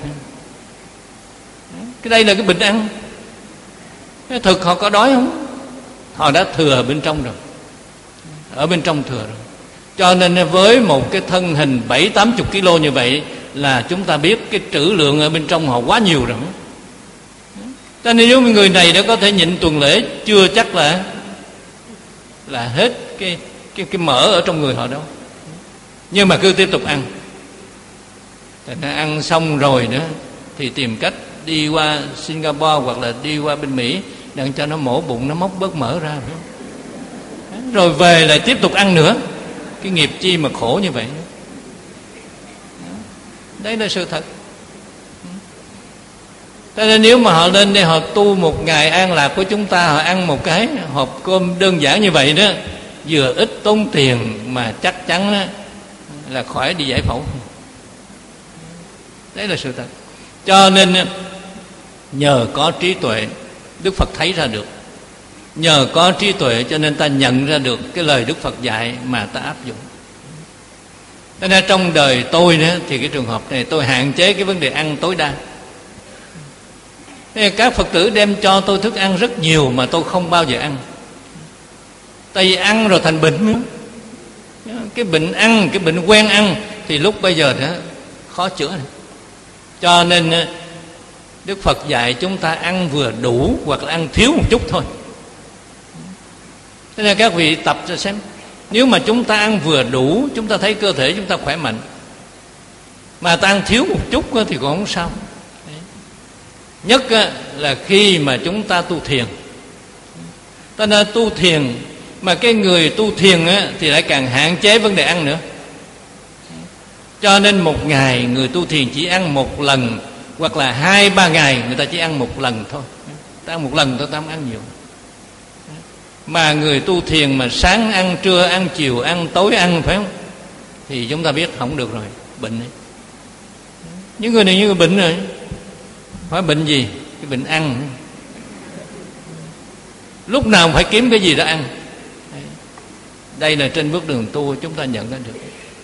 Cái đây là cái bệnh ăn. Cái thực họ có đói không? Họ đã thừa bên trong rồi, ở bên trong thừa rồi. Cho nên với một cái thân hình bảy tám chục kg như vậy là chúng ta biết cái trữ lượng ở bên trong họ quá nhiều rồi. Cho nên nếu người này đã có thể nhịn tuần lễ, chưa chắc là là hết cái cái cái mỡ ở trong người họ đâu. Nhưng mà cứ tiếp tục ăn. Thành ăn xong rồi nữa thì tìm cách đi qua Singapore hoặc là đi qua bên Mỹ để cho nó mổ bụng, nó móc bớt mỡ ra, rồi về lại tiếp tục ăn nữa. Cái nghiệp chi mà khổ như vậy. Đấy là sự thật. Cho nên nếu mà họ lên đây họ tu một ngày an lạc của chúng ta, họ ăn một cái hộp cơm đơn giản như vậy đó, vừa ít tốn tiền mà chắc chắn đó là khỏi đi giải phẫu. Đấy là sự thật. Cho nên nhờ có trí tuệ, Đức Phật thấy ra được. Nhờ có trí tuệ cho nên ta nhận ra được cái lời Đức Phật dạy mà ta áp dụng. Cho nên trong đời tôi nữa thì cái trường hợp này tôi hạn chế cái vấn đề ăn tối đa. Nên các Phật tử đem cho tôi thức ăn rất nhiều mà tôi không bao giờ ăn. Tại vì ăn rồi thành bệnh nữa. Cái bệnh ăn, cái bệnh quen ăn thì lúc bây giờ đó khó chữa này. Cho nên Đức Phật dạy chúng ta ăn vừa đủ hoặc là ăn thiếu một chút thôi. Thế nên các vị tập cho xem, nếu mà chúng ta ăn vừa đủ, chúng ta thấy cơ thể chúng ta khỏe mạnh. Mà ta ăn thiếu một chút thì còn không sao. Nhất là khi mà chúng ta tu thiền. Ta nên tu thiền, mà cái người tu thiền thì lại càng hạn chế vấn đề ăn nữa. Cho nên một ngày người tu thiền chỉ ăn một lần, hoặc là hai ba ngày người ta chỉ ăn một lần thôi. Ta ăn một lần thôi, ta không ăn nhiều. Mà người tu thiền mà sáng ăn, trưa ăn, chiều ăn, tối ăn, phải không? Thì chúng ta biết không được rồi, bệnh ấy. Những người này như người bệnh rồi. Phải bệnh gì? Cái bệnh ăn. Lúc nào phải kiếm cái gì đó ăn. Đây là trên bước đường tu chúng ta nhận ra được.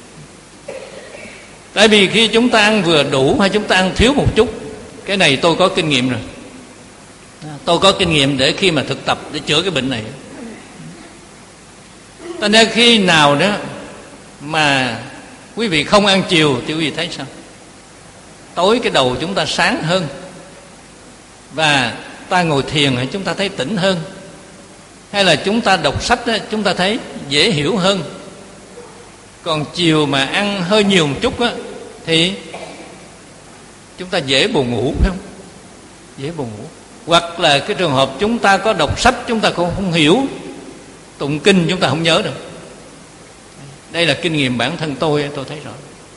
Tại vì khi chúng ta ăn vừa đủ hay chúng ta ăn thiếu một chút, cái này tôi có kinh nghiệm rồi. Tôi có kinh nghiệm để khi mà thực tập để chữa cái bệnh này. Cho nên khi nào đó mà quý vị không ăn chiều thì quý vị thấy sao? Tối cái đầu chúng ta sáng hơn, và ta ngồi thiền thì chúng ta thấy tỉnh hơn. Hay là chúng ta đọc sách đó, chúng ta thấy dễ hiểu hơn. Còn chiều mà ăn hơi nhiều một chút đó, thì chúng ta dễ buồn ngủ, phải không? Dễ buồn ngủ. Hoặc là cái trường hợp chúng ta có đọc sách chúng ta cũng không hiểu, tụng kinh chúng ta không nhớ được. Đây là kinh nghiệm bản thân tôi, tôi thấy rõ.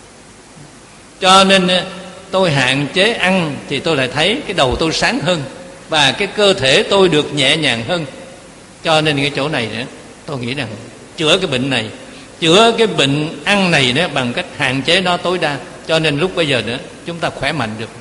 Cho nên tôi hạn chế ăn thì tôi lại thấy cái đầu tôi sáng hơn, và cái cơ thể tôi được nhẹ nhàng hơn. Cho nên cái chỗ này nữa, tôi nghĩ rằng chữa cái bệnh này, chữa cái bệnh ăn này nữa bằng cách hạn chế nó tối đa. Cho nên lúc bây giờ nữa chúng ta khỏe mạnh được.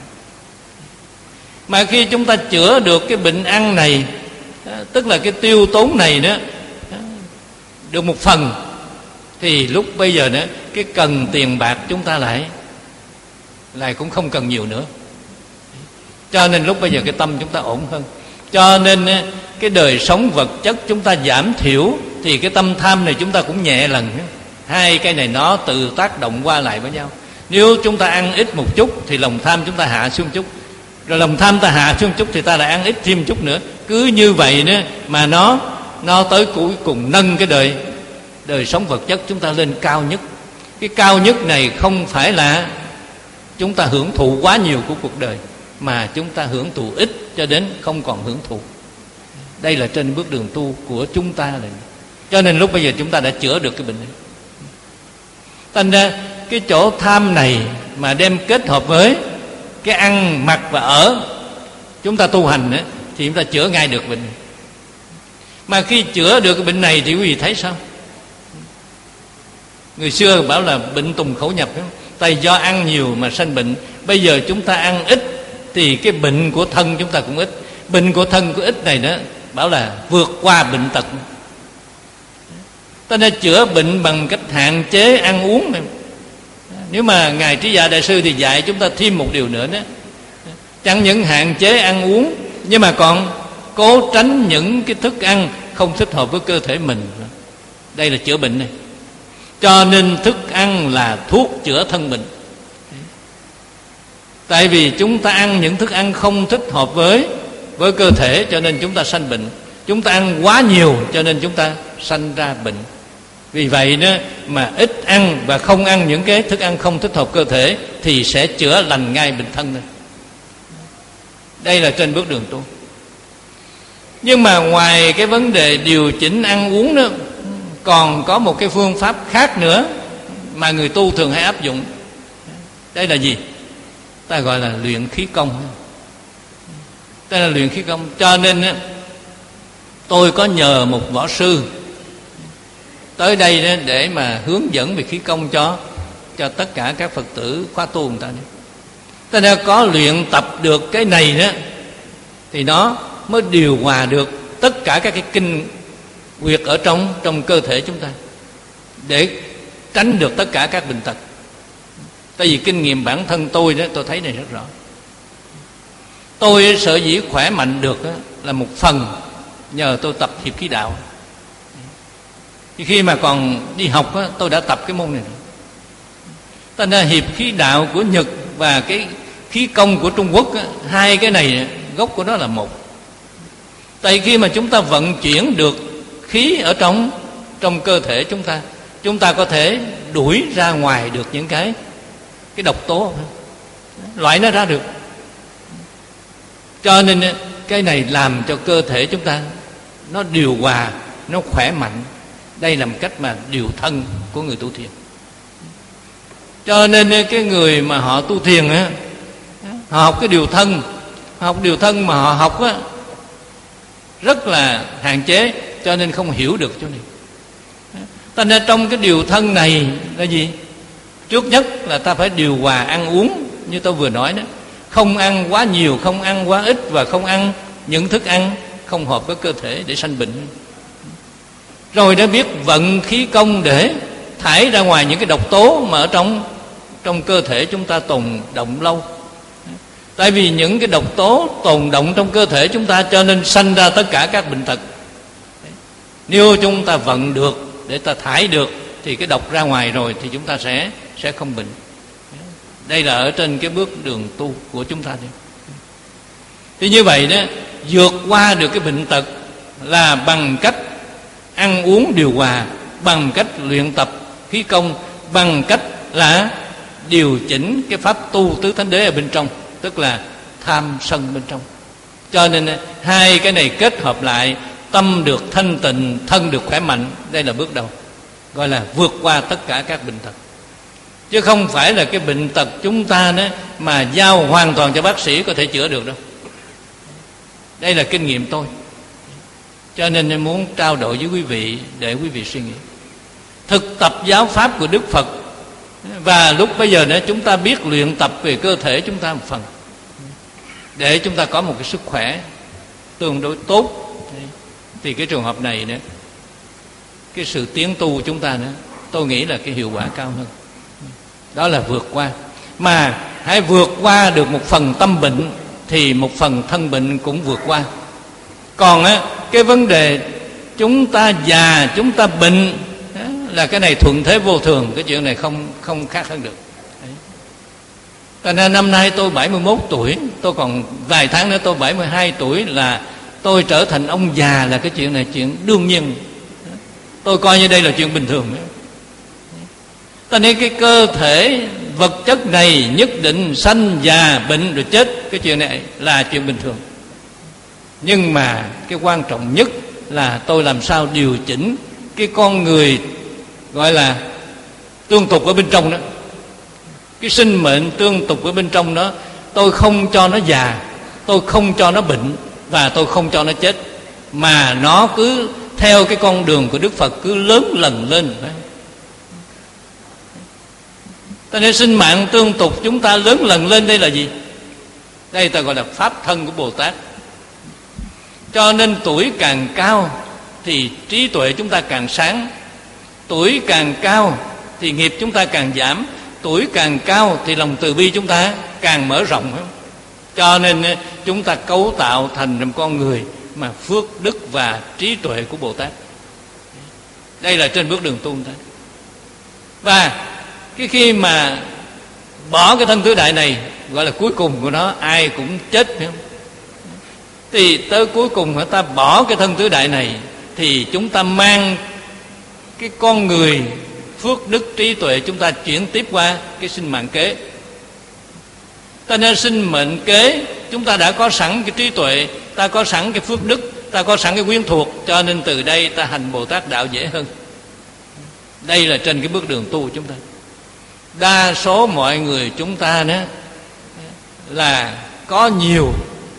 Mà khi chúng ta chữa được cái bệnh ăn này, tức là cái tiêu tốn này nữa, được một phần, thì lúc bây giờ nữa cái cần tiền bạc chúng ta lại lại cũng không cần nhiều nữa. Cho nên lúc bây giờ cái tâm chúng ta ổn hơn. Cho nên cái đời sống vật chất chúng ta giảm thiểu, thì cái tâm tham này chúng ta cũng nhẹ lần. Hai cái này nó tự tác động qua lại với nhau. Nếu chúng ta ăn ít một chút thì lòng tham chúng ta hạ xuống chút, rồi lòng tham ta hạ xuống chút thì ta lại ăn ít thêm chút nữa. Cứ như vậy nữa mà nó nó tới cuối cùng nâng cái đời đời sống vật chất chúng ta lên cao nhất. Cái cao nhất này không phải là chúng ta hưởng thụ quá nhiều của cuộc đời, mà chúng ta hưởng thụ ít cho đến không còn hưởng thụ. Đây là trên bước đường tu của chúng ta này. Cho nên lúc bây giờ chúng ta đã chữa được cái bệnh này. Thành ra cái chỗ tham này mà đem kết hợp với cái ăn, mặc và ở, chúng ta tu hành ấy, thì chúng ta chữa ngay được bệnh này. Mà khi chữa được cái bệnh này thì quý vị thấy sao? Người xưa bảo là bệnh tùng khẩu nhập, tại do ăn nhiều mà sanh bệnh. Bây giờ chúng ta ăn ít thì cái bệnh của thân chúng ta cũng ít. Bệnh của thân của ít này đó bảo là vượt qua bệnh tật. Ta nên chữa bệnh bằng cách hạn chế ăn uống này. Nếu mà Ngài Trí Dạ Đại Sư thì dạy chúng ta thêm một điều nữa đó, chẳng những hạn chế ăn uống, nhưng mà còn cố tránh những cái thức ăn không thích hợp với cơ thể mình. Đây là chữa bệnh này. Cho nên thức ăn là thuốc chữa thân bệnh. Tại vì chúng ta ăn những thức ăn không thích hợp với với cơ thể, cho nên chúng ta sanh bệnh. Chúng ta ăn quá nhiều cho nên chúng ta sanh ra bệnh. Vì vậy đó mà ít ăn và không ăn những cái thức ăn không thích hợp cơ thể thì sẽ chữa lành ngay bệnh thân này. Đây là trên bước đường tu. Nhưng mà ngoài cái vấn đề điều chỉnh ăn uống đó, còn có một cái phương pháp khác nữa mà người tu thường hay áp dụng. Đây là gì? Ta gọi là luyện khí công. Đây là luyện khí công. Cho nên tôi có nhờ một võ sư tới đây để mà hướng dẫn về khí công cho cho tất cả các Phật tử khóa tu người ta. Ta đã có luyện tập được cái này đó thì nó mới điều hòa được tất cả các cái kinh huyệt ở trong trong cơ thể chúng ta, để tránh được tất cả các bệnh tật. Tại vì kinh nghiệm bản thân tôi đó, tôi thấy này rất rõ. Tôi sở dĩ khỏe mạnh được đó, là một phần nhờ tôi tập hiệp khí đạo. Khi mà còn đi học đó, tôi đã tập cái môn này rồi. Cho nên hiệp khí đạo của Nhật và cái khí công của Trung Quốc đó, hai cái này gốc của nó là một. Tại khi mà chúng ta vận chuyển được khí ở trong trong cơ thể chúng ta, chúng ta có thể đuổi ra ngoài được những cái cái độc tố, loại nó ra được. Cho nên cái này làm cho cơ thể chúng ta nó điều hòa, nó khỏe mạnh. Đây là một cách mà điều thân của người tu thiền. Cho nên cái người mà họ tu thiền á, họ học cái điều thân, họ học điều thân mà họ học á rất là hạn chế, cho nên không hiểu được chỗ này. Cho nên trong cái điều thân này là gì? Trước nhất là ta phải điều hòa ăn uống, như tôi vừa nói đó. Không ăn quá nhiều, không ăn quá ít, và không ăn những thức ăn không hợp với cơ thể để sanh bệnh. Rồi đã biết vận khí công để thải ra ngoài những cái độc tố mà ở trong trong cơ thể chúng ta tồn động lâu. Tại vì những cái độc tố tồn động trong cơ thể chúng ta, cho nên sanh ra tất cả các bệnh tật. Nếu chúng ta vận được để ta thải được thì cái độc ra ngoài rồi thì chúng ta sẽ sẽ không bệnh. Đây là ở trên cái bước đường tu của chúng ta. Thì như vậy đó, vượt qua được cái bệnh tật là bằng cách ăn uống điều hòa, bằng cách luyện tập khí công, bằng cách là điều chỉnh cái pháp tu tứ thánh đế ở bên trong, tức là tham sân bên trong. Cho nên hai cái này kết hợp lại, tâm được thanh tịnh, thân được khỏe mạnh. Đây là bước đầu, gọi là vượt qua tất cả các bệnh tật. Chứ không phải là cái bệnh tật chúng ta đó mà giao hoàn toàn cho bác sĩ có thể chữa được đâu. Đây là kinh nghiệm tôi. Cho nên em muốn trao đổi với quý vị để quý vị suy nghĩ. Thực tập giáo pháp của Đức Phật, và lúc bây giờ nữa chúng ta biết luyện tập về cơ thể chúng ta một phần, để chúng ta có một cái sức khỏe tương đối tốt. Thì cái trường hợp này nữa, cái sự tiến tu chúng ta nữa, tôi nghĩ là cái hiệu quả cao hơn. Đó là vượt qua. Mà hãy vượt qua được một phần tâm bệnh thì một phần thân bệnh cũng vượt qua. Còn á, cái vấn đề chúng ta già, chúng ta bệnh là cái này thuận thế vô thường. Cái chuyện này không không khác hơn được. Cho nên năm nay tôi bảy mươi mốt tuổi, tôi còn vài tháng nữa tôi bảy mươi hai tuổi, là tôi trở thành ông già là cái chuyện này chuyện đương nhiên. Tôi coi như đây là chuyện bình thường. Cho nên cái cơ thể vật chất này nhất định sanh già bệnh rồi chết, cái chuyện này là chuyện bình thường. Nhưng mà cái quan trọng nhất là tôi làm sao điều chỉnh cái con người gọi là tương tục ở bên trong đó, cái sinh mệnh tương tục ở bên trong đó. Tôi không cho nó già, tôi không cho nó bệnh, và tôi không cho nó chết, mà nó cứ theo cái con đường của Đức Phật cứ lớn lần lên. Cho nên sinh mạng tương tục chúng ta lớn lần lên, đây là gì? Đây ta gọi là pháp thân của Bồ Tát. Cho nên tuổi càng cao thì trí tuệ chúng ta càng sáng, tuổi càng cao thì nghiệp chúng ta càng giảm, tuổi càng cao thì lòng từ bi chúng ta càng mở rộng. Cho nên chúng ta cấu tạo thành một con người mà phước đức và trí tuệ của Bồ Tát. Đây là trên bước đường tu ta. Và cái khi mà bỏ cái thân tứ đại này, gọi là cuối cùng của nó, ai cũng chết, phải không? Thì tới cuối cùng người ta bỏ cái thân tứ đại này, thì chúng ta mang cái con người phước đức trí tuệ, chúng ta chuyển tiếp qua cái sinh mạng kế. Ta nên sinh mệnh kế, chúng ta đã có sẵn cái trí tuệ, ta có sẵn cái phước đức, ta có sẵn cái quyến thuộc, cho nên từ đây ta hành Bồ Tát đạo dễ hơn. Đây là trên cái bước đường tu của chúng ta. Đa số mọi người chúng ta đó là có nhiều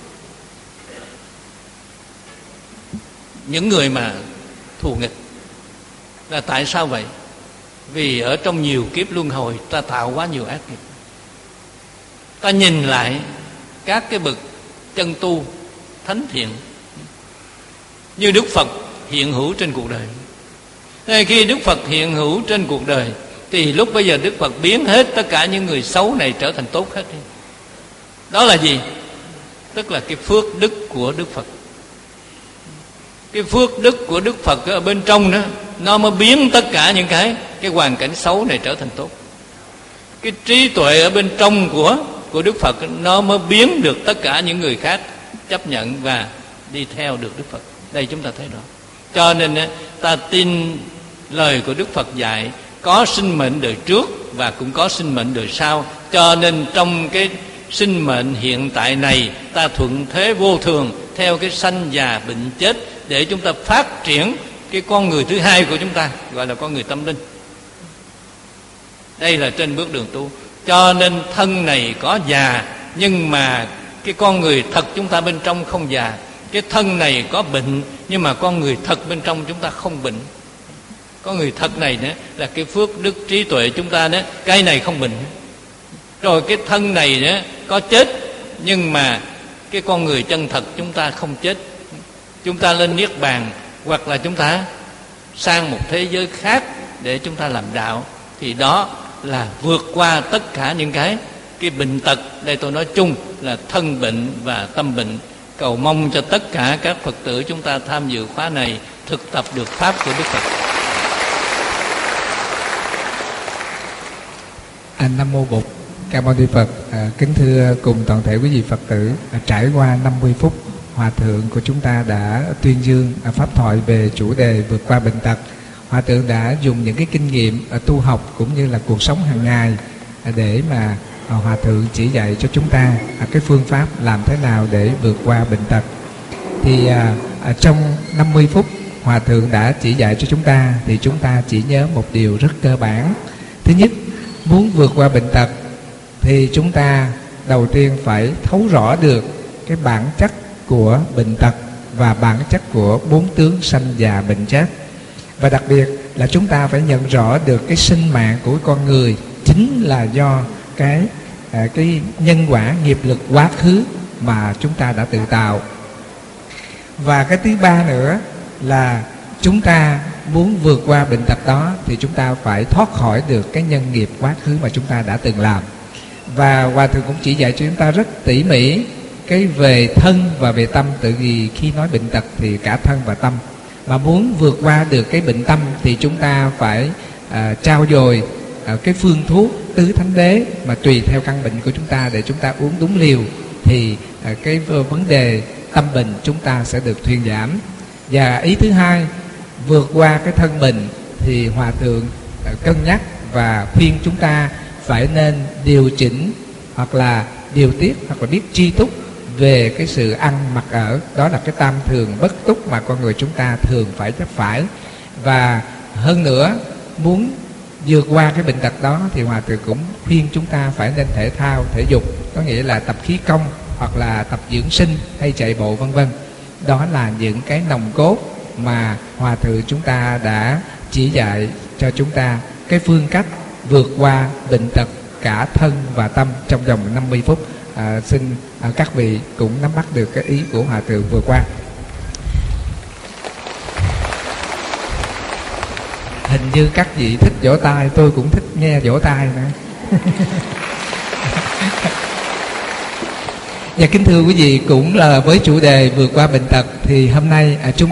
những người mà thù nghịch. Là tại sao vậy? Vì ở trong nhiều kiếp luân hồi ta tạo quá nhiều ác nghiệp. Ta nhìn lại các cái bậc chân tu thánh thiện như Đức Phật hiện hữu trên cuộc đời. Nên khi Đức Phật hiện hữu trên cuộc đời thì lúc bây giờ Đức Phật biến hết tất cả những người xấu này trở thành tốt hết. Đó là gì? Tức là cái phước đức của Đức Phật. Cái phước đức của Đức Phật ở bên trong đó, nó mới biến tất cả những cái cái hoàn cảnh xấu này trở thành tốt. Cái trí tuệ ở bên trong của của Đức Phật, nó mới biến được tất cả những người khác chấp nhận và đi theo được Đức Phật. Đây chúng ta thấy rõ. Cho nên ta tin lời của Đức Phật dạy, có sinh mệnh đời trước và cũng có sinh mệnh đời sau. Cho nên trong cái sinh mệnh hiện tại này, ta thuận thế vô thường theo cái sanh già bệnh chết, để chúng ta phát triển cái con người thứ hai của chúng ta, gọi là con người tâm linh. Đây là trên bước đường tu. Cho nên thân này có già, nhưng mà cái con người thật chúng ta bên trong không già. Cái thân này có bệnh, nhưng mà con người thật bên trong chúng ta không bệnh. Con người thật này nữa là cái phước đức trí tuệ chúng ta đó, cái này không bệnh. Rồi cái thân này nữa có chết, nhưng mà cái con người chân thật chúng ta không chết. Chúng ta lên niết bàn, hoặc là chúng ta sang một thế giới khác để chúng ta làm đạo, thì đó là vượt qua tất cả những cái cái bệnh tật. Đây tôi nói chung là thân bệnh và tâm bệnh. Cầu mong cho tất cả các Phật tử chúng ta tham dự khóa này thực tập được pháp của Đức Phật. Anh Nam Mô Bụt. Cảm ơn Đức Phật. À, kính thưa cùng toàn thể quý vị Phật tử, à, trải qua năm mươi phút, Hòa Thượng của chúng ta đã tuyên dương à, pháp thoại về chủ đề vượt qua bệnh tật. Hòa Thượng đã dùng những cái kinh nghiệm à, tu học cũng như là cuộc sống hàng ngày à, để mà à, Hòa Thượng chỉ dạy cho chúng ta à, cái phương pháp làm thế nào để vượt qua bệnh tật. Thì à, à, trong năm mươi phút Hòa Thượng đã chỉ dạy cho chúng ta, thì chúng ta chỉ nhớ một điều rất cơ bản. Thứ nhất, muốn vượt qua bệnh tật thì chúng ta đầu tiên phải thấu rõ được cái bản chất của bệnh tật và bản chất của bốn tướng sanh già bệnh chết. Và đặc biệt là chúng ta phải nhận rõ được cái sinh mạng của con người chính là do cái à, cái nhân quả nghiệp lực quá khứ mà chúng ta đã tự tạo. Và cái thứ ba nữa là chúng ta muốn vượt qua bệnh tật đó thì chúng ta phải thoát khỏi được cái nhân nghiệp quá khứ mà chúng ta đã từng làm. Và Hòa Thượng cũng chỉ dạy cho chúng ta rất tỉ mỉ cái về thân và về tâm. Tự vì khi nói bệnh tật thì cả thân và tâm. Mà muốn vượt qua được cái bệnh tâm thì chúng ta phải à, trao dồi à, cái phương thuốc tứ thánh đế mà tùy theo căn bệnh của chúng ta để chúng ta uống đúng liều, thì à, cái vấn đề tâm bệnh chúng ta sẽ được thuyên giảm. Và ý thứ hai, vượt qua cái thân bệnh thì Hòa Thượng à, cân nhắc và khuyên chúng ta phải nên điều chỉnh hoặc là điều tiết hoặc là biết tri túc về cái sự ăn mặc ở. Đó là cái tam thường bất túc mà con người chúng ta thường phải chấp phải. Và hơn nữa, muốn vượt qua cái bệnh tật đó thì Hòa Thượng cũng khuyên chúng ta phải nên thể thao, thể dục, có nghĩa là tập khí công hoặc là tập dưỡng sinh hay chạy bộ vân vân. Đó là những cái nòng cốt mà Hòa Thượng chúng ta đã chỉ dạy cho chúng ta cái phương cách vượt qua bệnh tật cả thân và tâm trong vòng năm mươi phút. À, xin à, các vị cũng nắm bắt được cái ý của Hòa Thượng vừa qua. Hình như các vị thích vỗ tay, tôi cũng thích nghe vỗ tay nữa. Và kính thưa quý vị, cũng là với chủ đề vượt qua bệnh tật thì hôm nay à, chúng